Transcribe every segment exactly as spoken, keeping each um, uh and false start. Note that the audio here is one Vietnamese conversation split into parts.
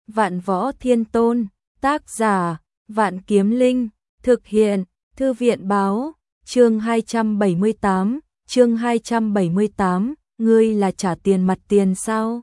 Vạn Võ Thiên Tôn, tác giả, Vạn Kiếm Linh, thực hiện, Thư viện báo, chương hai trăm bảy mươi tám, chương hai trăm bảy mươi tám, ngươi là trả tiền mặt tiền sao?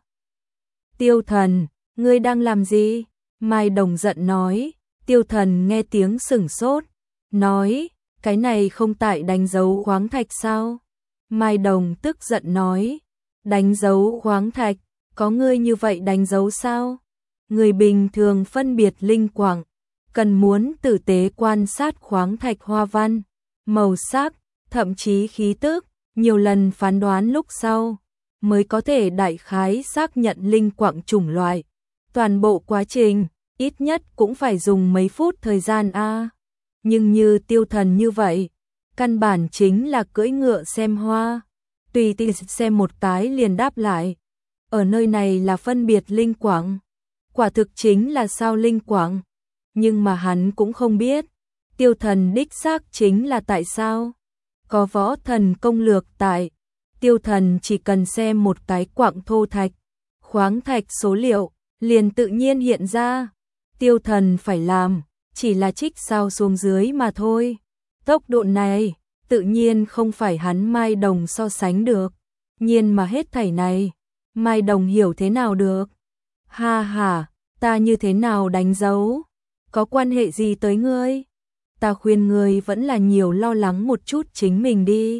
Tiêu Thần, ngươi đang làm gì? Mai Đồng giận nói. Tiêu Thần nghe tiếng sửng sốt, nói, cái này không tại đánh dấu khoáng thạch sao? Mai Đồng tức giận nói, đánh dấu khoáng thạch, có ngươi như vậy đánh dấu sao? Người bình thường phân biệt linh quang, cần muốn tử tế quan sát khoáng thạch hoa văn, màu sắc, thậm chí khí tức, nhiều lần phán đoán lúc sau, mới có thể đại khái xác nhận linh quang chủng loại. Toàn bộ quá trình, ít nhất cũng phải dùng mấy phút thời gian a. Nhưng như Tiêu Thần như vậy, căn bản chính là cưỡi ngựa xem hoa, tùy tiện xem một cái liền đáp lại. Ở nơi này là phân biệt linh quang, quả thực chính là sao linh quang, nhưng mà hắn cũng không biết, Tiêu Thần đích xác chính là tại sao. Có võ thần công lược tại, Tiêu Thần chỉ cần xem một cái quặng thô thạch, khoáng thạch số liệu, liền tự nhiên hiện ra. Tiêu Thần phải làm, chỉ là trích sao xuống dưới mà thôi. Tốc độ này, tự nhiên không phải hắn Mai Đồng so sánh được. Nhiên mà hết thảy này, Mai Đồng hiểu thế nào được? Ha ha, ta như thế nào đánh dấu? Có quan hệ gì tới ngươi? Ta khuyên ngươi vẫn là nhiều lo lắng một chút chính mình đi.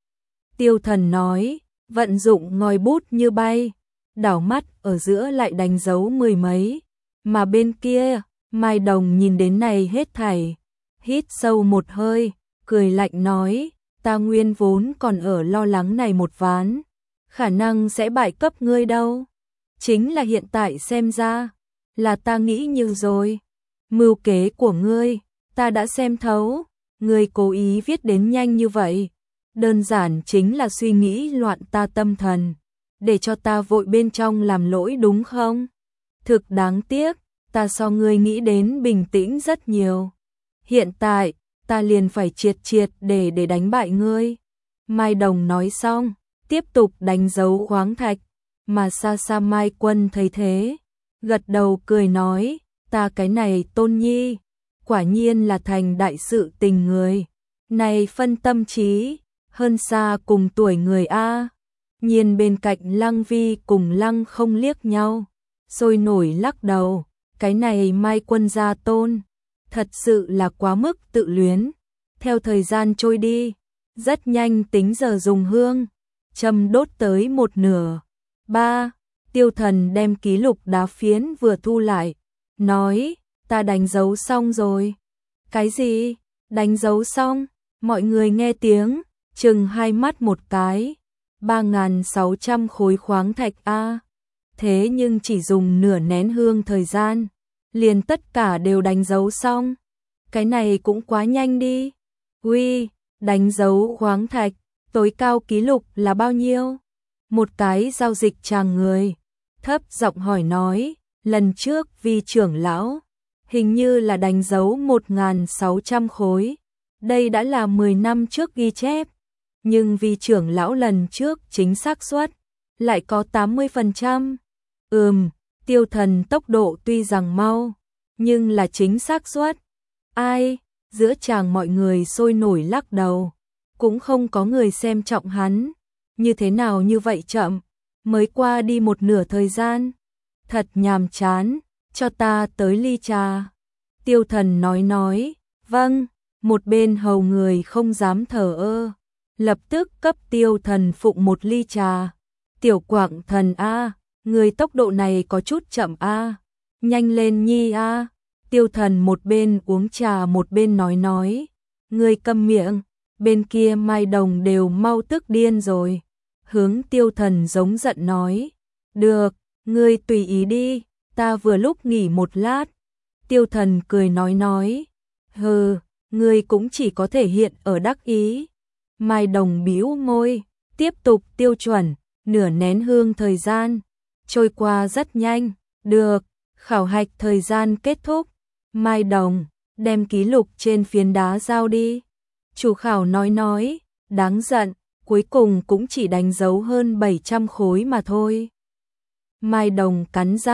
Tiêu Thần nói, vận dụng ngòi bút như bay, đảo mắt ở giữa lại đánh dấu mười mấy. Mà bên kia, Mai Đồng nhìn đến này hết thảy, hít sâu một hơi, cười lạnh nói, ta nguyên vốn còn ở lo lắng này một ván, khả năng sẽ bại cấp ngươi đâu. Chính là hiện tại xem ra, là ta nghĩ nhiều rồi. Mưu kế của ngươi, ta đã xem thấu, ngươi cố ý viết đến nhanh như vậy, đơn giản chính là suy nghĩ loạn ta tâm thần, để cho ta vội bên trong làm lỗi đúng không? Thực đáng tiếc, ta so ngươi nghĩ đến bình tĩnh rất nhiều. Hiện tại, ta liền phải triệt triệt để để đánh bại ngươi. Mai Đồng nói xong, tiếp tục đánh dấu khoáng thạch, mà xa xa Mai Quân thấy thế, gật đầu cười nói, ta cái này Tôn Nhi, quả nhiên là thành đại sự tình người. Này phân tâm trí, hơn xa cùng tuổi người A. Nhiên bên cạnh Lăng Vi cùng Lăng không liếc nhau, sôi nổi lắc đầu, cái này Mai Quân gia tôn, thật sự là quá mức tự luyến. Theo thời gian trôi đi, rất nhanh tính giờ dùng hương, châm đốt tới một nửa. Ba, Tiêu Thần đem ký lục đá phiến vừa thu lại, nói, ta đánh dấu xong rồi. Cái gì? Đánh dấu xong? Mọi người nghe tiếng, chừng hai mắt một cái. ba nghìn sáu trăm khối khoáng thạch A. Thế nhưng chỉ dùng nửa nén hương thời gian, liền tất cả đều đánh dấu xong. Cái này cũng quá nhanh đi. Uy, đánh dấu khoáng thạch, tối cao ký lục là bao nhiêu? Một cái giao dịch chàng người, thấp giọng hỏi nói, lần trước Vi trưởng lão, hình như là đánh dấu một nghìn sáu trăm khối. Đây đã là mười năm trước ghi chép, nhưng Vi trưởng lão lần trước chính xác suất lại có tám mươi phần trăm. Ừm, Tiêu Thần tốc độ tuy rằng mau, nhưng là chính xác suất. Ai? Giữa chàng mọi người sôi nổi lắc đầu, cũng không có người xem trọng hắn. Như thế nào như vậy chậm, mới qua đi một nửa thời gian. Thật nhàm chán, cho ta tới ly trà. Tiêu Thần nói nói, vâng, một bên hầu người không dám thờ ơ, lập tức cấp Tiêu Thần phụng một ly trà. Tiểu Quảng Thần A, người tốc độ này có chút chậm A, nhanh lên nhi A. Tiêu Thần một bên uống trà một bên nói nói, người câm miệng. Bên kia Mai Đồng đều mau tức điên rồi, hướng Tiêu Thần giống giận nói, được, ngươi tùy ý đi, ta vừa lúc nghỉ một lát. Tiêu Thần cười nói nói, hừ, ngươi cũng chỉ có thể hiện ở đắc ý. Mai Đồng bĩu môi, tiếp tục tiêu chuẩn, nửa nén hương thời gian, trôi qua rất nhanh, được, khảo hạch thời gian kết thúc. Mai Đồng, đem ký lục trên phiến đá giao đi. Chủ khảo nói nói, đáng giận, cuối cùng cũng chỉ đánh dấu hơn bảy trăm khối mà thôi. Mai Đồng cắn răng,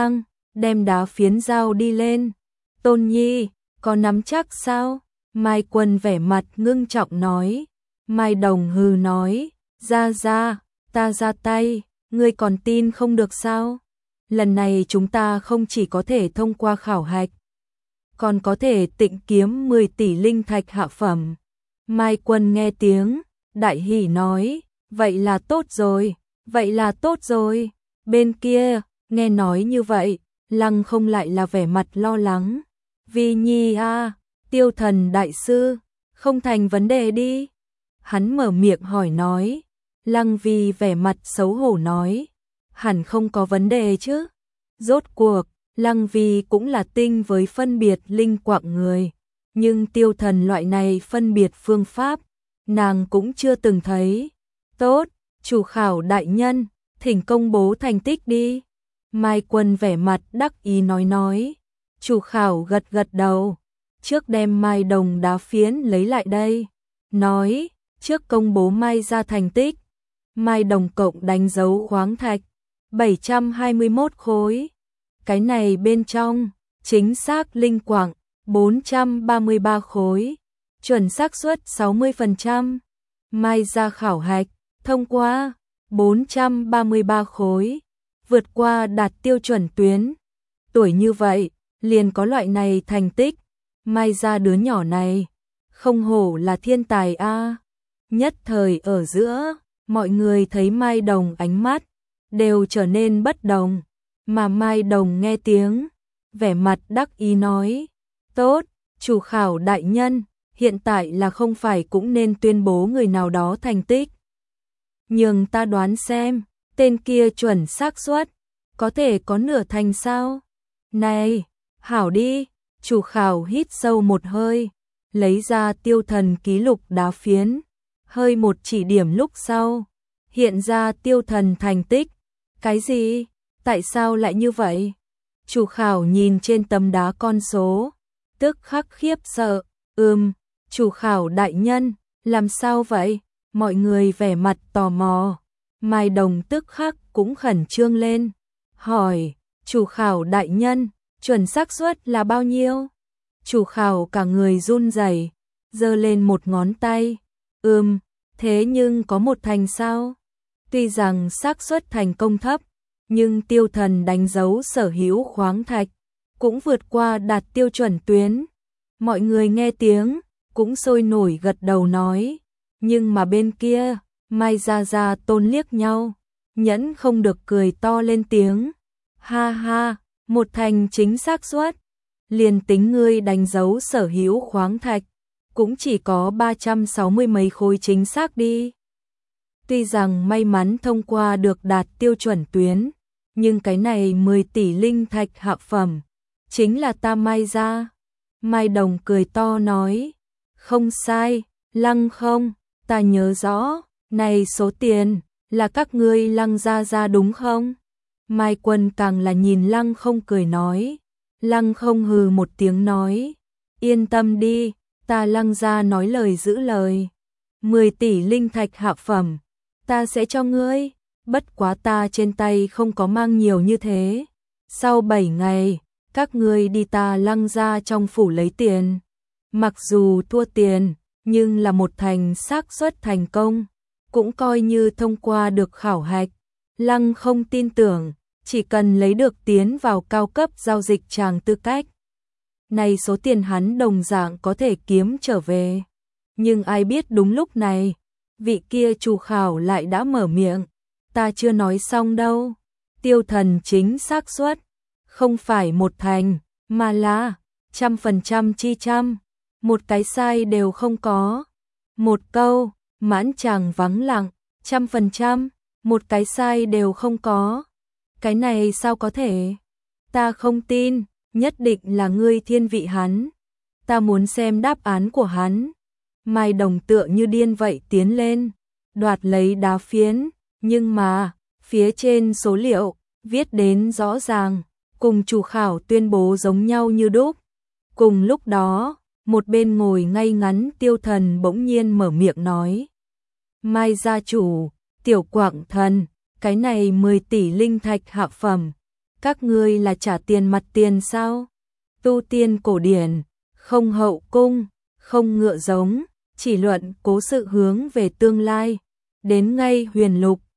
đem đá phiến giao đi lên. Tôn Nhi, có nắm chắc sao? Mai Quân vẻ mặt ngưng trọng nói. Mai Đồng hừ nói, ra ra, ta ra tay, ngươi còn tin không được sao? Lần này chúng ta không chỉ có thể thông qua khảo hạch, còn có thể tịnh kiếm mười tỷ linh thạch hạ phẩm. Mai Quân nghe tiếng, đại hỉ nói, vậy là tốt rồi, vậy là tốt rồi. Bên kia, nghe nói như vậy, Lăng Không lại là vẻ mặt lo lắng. Vi Nhi a, Tiêu Thần đại sư, không thành vấn đề đi. Hắn mở miệng hỏi nói. Lăng Vi vẻ mặt xấu hổ nói, hẳn không có vấn đề chứ. Rốt cuộc, Lăng Vi cũng là tinh với phân biệt linh quạng người, nhưng Tiêu Thần loại này phân biệt phương pháp, nàng cũng chưa từng thấy. Tốt, chủ khảo đại nhân, thỉnh công bố thành tích đi. Mai Quân vẻ mặt đắc ý nói nói. Chủ khảo gật gật đầu, trước đem Mai Đồng đá phiến lấy lại đây. Nói, trước công bố Mai ra thành tích. Mai Đồng cộng đánh dấu khoáng thạch, bảy trăm hai mươi mốt khối. Cái này bên trong, chính xác linh quạng, bốn trăm ba mươi ba khối. Chuẩn xác suất sáu mươi phần trăm. Mai ra khảo hạch, thông qua, bốn trăm ba mươi ba khối. Vượt qua đạt tiêu chuẩn tuyến. Tuổi như vậy, liền có loại này thành tích. Mai ra đứa nhỏ này, không hổ là thiên tài a. Nhất thời ở giữa, mọi người thấy Mai Đồng ánh mắt đều trở nên bất đồng, mà Mai Đồng nghe tiếng, vẻ mặt đắc ý nói, tốt, chủ khảo đại nhân, hiện tại là không phải cũng nên tuyên bố người nào đó thành tích. Nhưng ta đoán xem, tên kia chuẩn xác suất, có thể có nửa thành sao? Này, hảo đi, chủ khảo hít sâu một hơi, lấy ra Tiêu Thần ký lục đá phiến, hơi một chỉ điểm lúc sau, hiện ra Tiêu Thần thành tích. Cái gì? Tại sao lại như vậy? Chủ khảo nhìn trên tấm đá con số, tức khắc khiếp sợ, ừm, chủ khảo đại nhân, làm sao vậy? Mọi người vẻ mặt tò mò, Mai Đồng tức khắc cũng khẩn trương lên, hỏi, chủ khảo đại nhân, chuẩn xác suất là bao nhiêu? Chủ khảo cả người run rẩy, giơ lên một ngón tay, ừm, thế nhưng có một thành sao? Tuy rằng xác suất thành công thấp, nhưng Tiêu Thần đánh dấu sở hữu khoáng thạch, cũng vượt qua đạt tiêu chuẩn tuyến. Mọi người nghe tiếng, cũng sôi nổi gật đầu nói, nhưng mà bên kia, Mai Gia Gia Tôn liếc nhau, nhẫn không được cười to lên tiếng. Ha ha, một thành chính xác suất, liền tính ngươi đánh dấu sở hữu khoáng thạch, cũng chỉ có ba trăm sáu mươi mấy khối chính xác đi. Tuy rằng may mắn thông qua được đạt tiêu chuẩn tuyến, nhưng cái này mười tỷ linh thạch hạ phẩm, chính là ta Mai ra. Mai Đồng cười to nói, không sai, Lăng Không, ta nhớ rõ, này số tiền, là các ngươi Lăng gia gia đúng không? Mai Quân càng là nhìn Lăng Không cười nói, Lăng Không hừ một tiếng nói, yên tâm đi, ta Lăng gia nói lời giữ lời, mười tỷ linh thạch hạ phẩm, ta sẽ cho ngươi, bất quá ta trên tay không có mang nhiều như thế. Sau bảy ngày, các ngươi đi ta Lăng gia trong phủ lấy tiền. Mặc dù thua tiền, nhưng là một thành xác suất thành công, cũng coi như thông qua được khảo hạch. Lăng Không tin tưởng, chỉ cần lấy được tiến vào cao cấp giao dịch tràng tư cách, này số tiền hắn đồng dạng có thể kiếm trở về. Nhưng ai biết đúng lúc này, vị kia chủ khảo lại đã mở miệng, ta chưa nói xong đâu. Tiêu Thần chính xác suất, không phải một thành, mà là trăm phần trăm chi trăm, một cái sai đều không có. Một câu, mãn tràng vắng lặng, trăm phần trăm, một cái sai đều không có. Cái này sao có thể? Ta không tin, nhất định là ngươi thiên vị hắn. Ta muốn xem đáp án của hắn. Mai Đồng tựa như điên vậy tiến lên, đoạt lấy đá phiến, nhưng mà, phía trên số liệu, viết đến rõ ràng, cùng chủ khảo tuyên bố giống nhau như đúc. Cùng lúc đó, một bên ngồi ngay ngắn Tiêu Thần bỗng nhiên mở miệng nói, Mai gia chủ, Tiểu Quảng Thần, cái này mười tỷ linh thạch hạ phẩm, Các ngươi là trả tiền mặt tiền sao? Tu tiên cổ điển, không hậu cung, không ngựa giống, chỉ luận cố sự hướng về tương lai. Đến ngay huyền lục,